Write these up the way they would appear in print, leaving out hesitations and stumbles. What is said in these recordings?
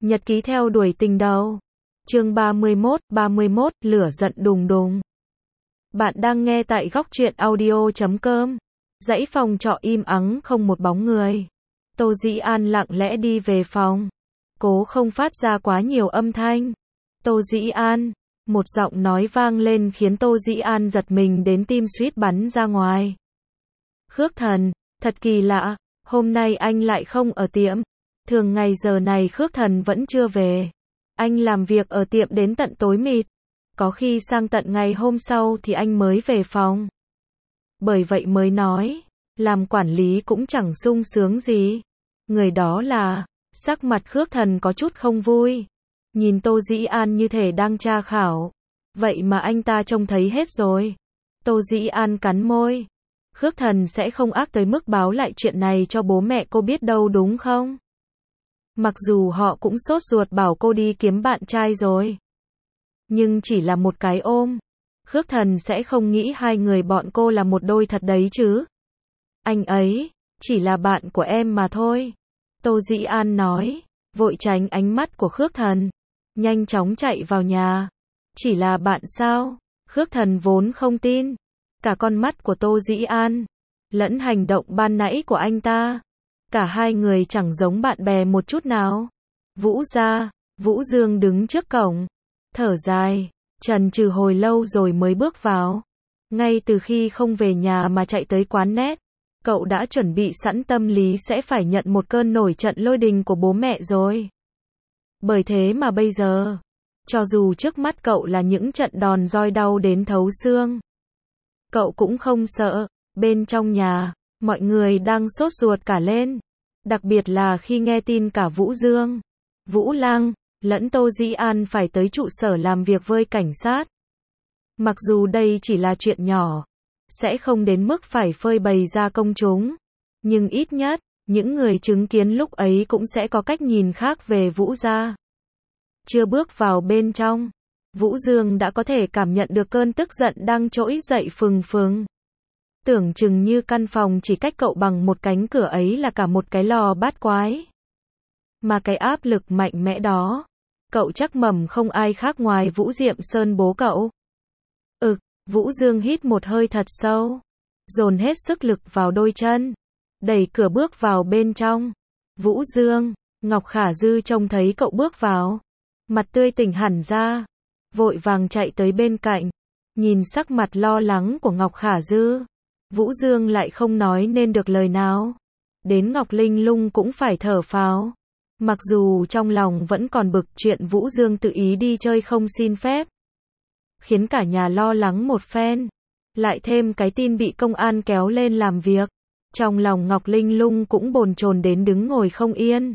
Nhật ký theo đuổi tình đầu. Chương 31, lửa giận đùng đùng. Bạn đang nghe tại góc truyện audio.com. Dãy phòng trọ im ắng không một bóng người. Tô Dĩ An lặng lẽ đi về phòng. Cố không phát ra quá nhiều âm thanh. Tô Dĩ An. Một giọng nói vang lên khiến Tô Dĩ An giật mình đến tim suýt bắn ra ngoài. Khước Thần, thật kỳ lạ, hôm nay anh lại không ở tiệm. Thường ngày giờ này Khước Thần vẫn chưa về. Anh làm việc ở tiệm đến tận tối mịt. Có khi sang tận ngày hôm sau thì anh mới về phòng. Bởi vậy mới nói, làm quản lý cũng chẳng sung sướng gì. Người đó là, sắc mặt Khước Thần có chút không vui. Nhìn Tô Dĩ An như thể đang tra khảo. Vậy mà anh ta trông thấy hết rồi. Tô Dĩ An cắn môi. Khước Thần sẽ không ác tới mức báo lại chuyện này cho bố mẹ cô biết đâu đúng không? Mặc dù họ cũng sốt ruột bảo cô đi kiếm bạn trai rồi. Nhưng chỉ là một cái ôm. Khước Thần sẽ không nghĩ hai người bọn cô là một đôi thật đấy chứ. Anh ấy, chỉ là bạn của em mà thôi. Tô Dĩ An nói, vội tránh ánh mắt của Khước Thần. Nhanh chóng chạy vào nhà. Chỉ là bạn sao? Khước Thần vốn không tin. Cả con mắt của Tô Dĩ An, lẫn hành động ban nãy của anh ta. Cả hai người chẳng giống bạn bè một chút nào. Vũ gia, Vũ Dương đứng trước cổng. Thở dài, chần chừ hồi lâu rồi mới bước vào. Ngay từ khi không về nhà mà chạy tới quán net, cậu đã chuẩn bị sẵn tâm lý sẽ phải nhận một cơn nổi trận lôi đình của bố mẹ rồi. Bởi thế mà bây giờ, cho dù trước mắt cậu là những trận đòn roi đau đến thấu xương, cậu cũng không sợ. Bên trong nhà, mọi người đang sốt ruột cả lên. Đặc biệt là khi nghe tin cả Vũ Dương, Vũ Lăng, lẫn Tô Dĩ An phải tới trụ sở làm việc với cảnh sát. Mặc dù đây chỉ là chuyện nhỏ, sẽ không đến mức phải phơi bày ra công chúng. Nhưng ít nhất, những người chứng kiến lúc ấy cũng sẽ có cách nhìn khác về Vũ gia. Chưa bước vào bên trong, Vũ Dương đã có thể cảm nhận được cơn tức giận đang trỗi dậy phừng phừng. Tưởng chừng như căn phòng chỉ cách cậu bằng một cánh cửa ấy là cả một cái lò bát quái. Mà cái áp lực mạnh mẽ đó, cậu chắc mầm không ai khác ngoài Vũ Diệm Sơn bố cậu. Vũ Dương hít một hơi thật sâu, dồn hết sức lực vào đôi chân, đẩy cửa bước vào bên trong. Vũ Dương, Ngọc Khả Dư trông thấy cậu bước vào, mặt tươi tỉnh hẳn ra, vội vàng chạy tới bên cạnh, nhìn sắc mặt lo lắng của Ngọc Khả Dư. Vũ Dương lại không nói nên được lời nào. Đến Ngọc Linh Lung cũng phải thở phào. Mặc dù trong lòng vẫn còn bực chuyện Vũ Dương tự ý đi chơi không xin phép, khiến cả nhà lo lắng một phen. Lại thêm cái tin bị công an kéo lên làm việc. Trong lòng Ngọc Linh Lung cũng bồn chồn đến đứng ngồi không yên.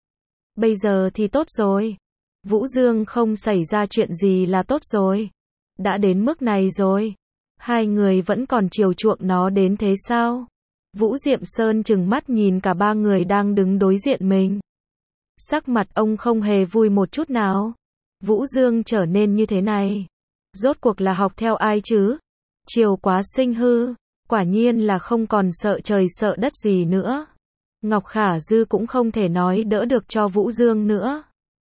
Bây giờ thì tốt rồi. Vũ Dương không xảy ra chuyện gì là tốt rồi. Đã đến mức này rồi. Hai người vẫn còn chiều chuộng nó đến thế sao? Vũ Diệm Sơn trừng mắt nhìn cả ba người đang đứng đối diện mình. Sắc mặt ông không hề vui một chút nào. Vũ Dương trở nên như thế này, rốt cuộc là học theo ai chứ? Chiều quá sinh hư, quả nhiên là không còn sợ trời sợ đất gì nữa. Ngọc Khả Dư cũng không thể nói đỡ được cho Vũ Dương nữa.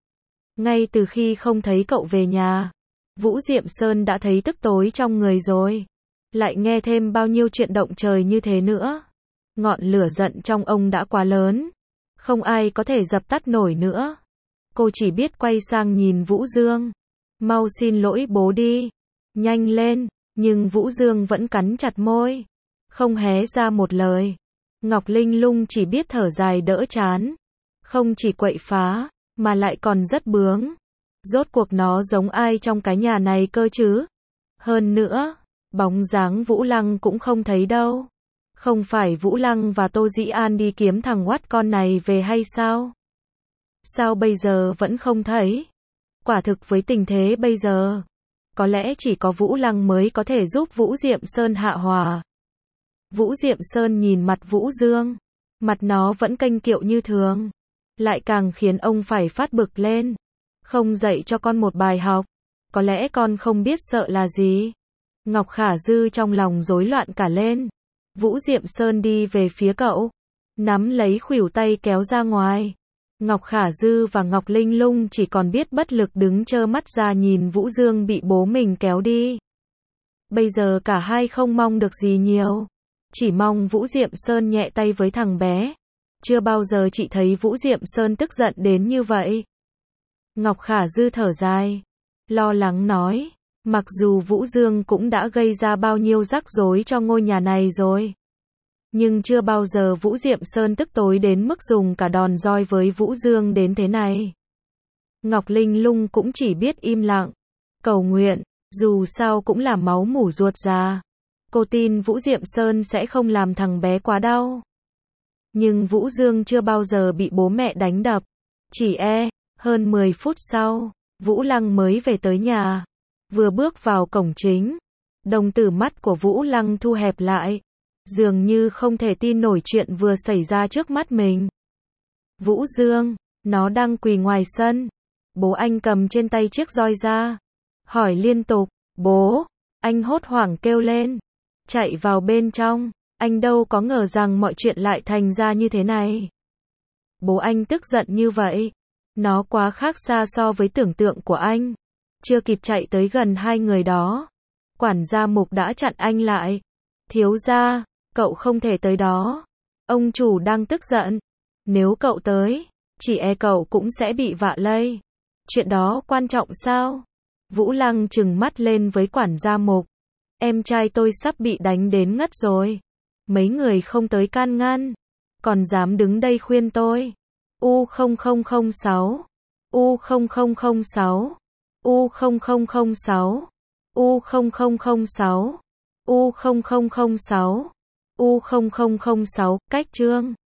Ngay từ khi không thấy cậu về nhà, Vũ Diệm Sơn đã thấy tức tối trong người rồi. Lại nghe thêm bao nhiêu chuyện động trời như thế nữa. Ngọn lửa giận trong ông đã quá lớn. Không ai có thể dập tắt nổi nữa. Cô chỉ biết quay sang nhìn Vũ Dương. Mau xin lỗi bố đi. Nhanh lên. Nhưng Vũ Dương vẫn cắn chặt môi, không hé ra một lời. Ngọc Linh Lung chỉ biết thở dài đỡ chán. Không chỉ quậy phá, mà lại còn rất bướng. Rốt cuộc nó giống ai trong cái nhà này cơ chứ? Hơn nữa, bóng dáng Vũ Lăng cũng không thấy đâu. Không phải Vũ Lăng và Tô Dĩ An đi kiếm thằng oát con này về hay sao? Sao bây giờ vẫn không thấy? Quả thực với tình thế bây giờ, có lẽ chỉ có Vũ Lăng mới có thể giúp Vũ Diệm Sơn hạ hỏa. Vũ Diệm Sơn nhìn mặt Vũ Dương, mặt nó vẫn kênh kiệu như thường, lại càng khiến ông phải phát bực lên. Không dạy cho con một bài học, có lẽ con không biết sợ là gì. Ngọc Khả Dư trong lòng rối loạn cả lên. Vũ Diệm Sơn đi về phía cậu, nắm lấy khuỷu tay kéo ra ngoài. Ngọc Khả Dư và Ngọc Linh Lung chỉ còn biết bất lực đứng trơ mắt ra nhìn Vũ Dương bị bố mình kéo đi. Bây giờ cả hai không mong được gì nhiều. Chỉ mong Vũ Diệm Sơn nhẹ tay với thằng bé. Chưa bao giờ chị thấy Vũ Diệm Sơn tức giận đến như vậy. Ngọc Khả Dư thở dài, lo lắng nói, mặc dù Vũ Dương cũng đã gây ra bao nhiêu rắc rối cho ngôi nhà này rồi. Nhưng chưa bao giờ Vũ Diệm Sơn tức tối đến mức dùng cả đòn roi với Vũ Dương đến thế này. Ngọc Linh Lung cũng chỉ biết im lặng, cầu nguyện, dù sao cũng là máu mủ ruột già. Cô tin Vũ Diệm Sơn sẽ không làm thằng bé quá đau. Nhưng Vũ Dương chưa bao giờ bị bố mẹ đánh đập. Hơn 10 phút sau, Vũ Lăng mới về tới nhà. Vừa bước vào cổng chính, đồng tử mắt của Vũ Lăng thu hẹp lại. Dường như không thể tin nổi chuyện vừa xảy ra trước mắt mình. Vũ Dương, nó đang quỳ ngoài sân. Bố anh cầm trên tay chiếc roi ra. Hỏi liên tục, bố, anh hốt hoảng kêu lên. Chạy vào bên trong, anh đâu có ngờ rằng mọi chuyện lại thành ra như thế này. Bố anh tức giận như vậy. Nó quá khác xa so với tưởng tượng của anh. Chưa kịp chạy tới gần hai người đó, quản gia Mục đã chặn anh lại. Thiếu gia, cậu không thể tới đó. Ông chủ đang tức giận. Nếu cậu tới, chỉ cậu cũng sẽ bị vạ lây. Chuyện đó quan trọng sao? Vũ Lăng trừng mắt lên với quản gia Mục. Em trai tôi sắp bị đánh đến ngất rồi. Mấy người không tới can ngăn, còn dám đứng đây khuyên tôi. U0006, U0006, U0006, U0006, U0006, U0006, cách chương.